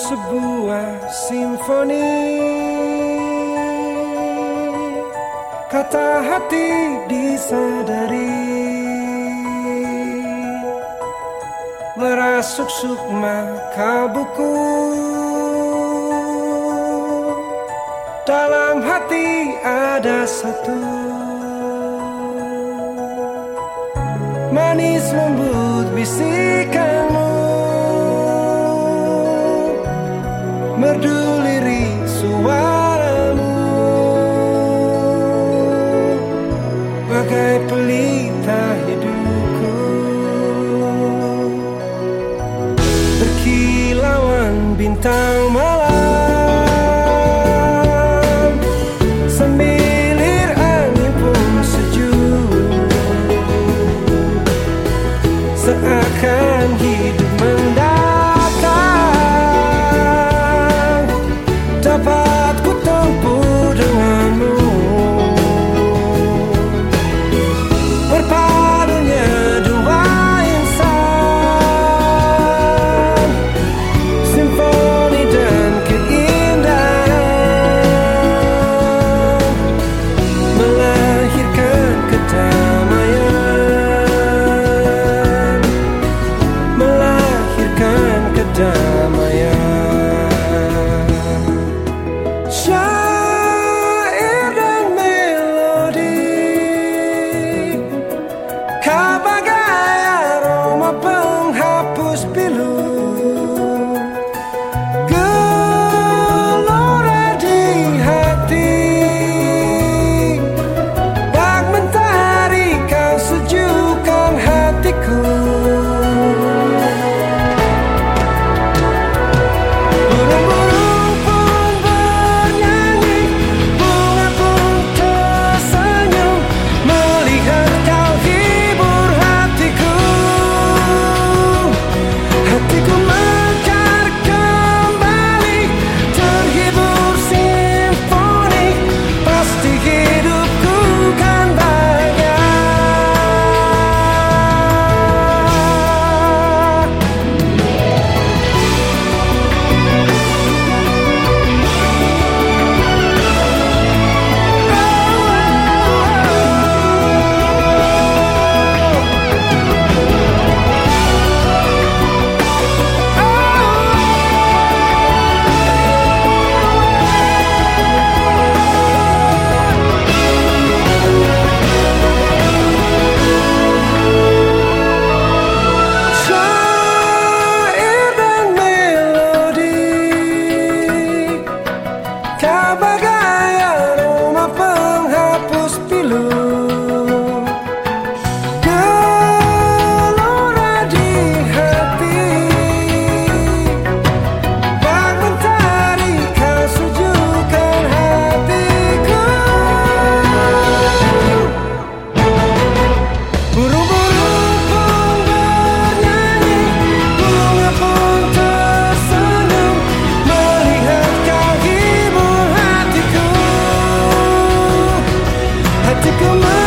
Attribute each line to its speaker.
Speaker 1: sebuah simfoni, kata hati disadari, merasuk sukma kalbuku. Dalam hati ada satu, manis lembut bisikanmu, merdu lirik suaramu, bagai pelita hidupku, berkilauan bintang malam, semilir angin pun sejuk, seakan hidup mendatang dapat ku tempuh denganmu. Berpadunya dua insan, simfoni dan keindahan, melahirkan kedamaian, melahirkan kedamaian. Syair dan melodi, kau bagai aroma penghapus pilu, gelora di hati, bak mentari kau sejukkan hatiku. Burung-burung pun bernyanyi, bunga pun tersenyum, melihat kau hibur hatiku. Hatiku mekar kembali, terhibur simfoni, pasti hidupku kan bahagia. Syair dan melodi, kau bagai aroma penghapus pilu, gelora di hati, bak mentari kau sejukkan hatiku. Burung-burung pun bernyanyi, bunga pun tersenyum, melihat kau hibur hatiku. Hatiku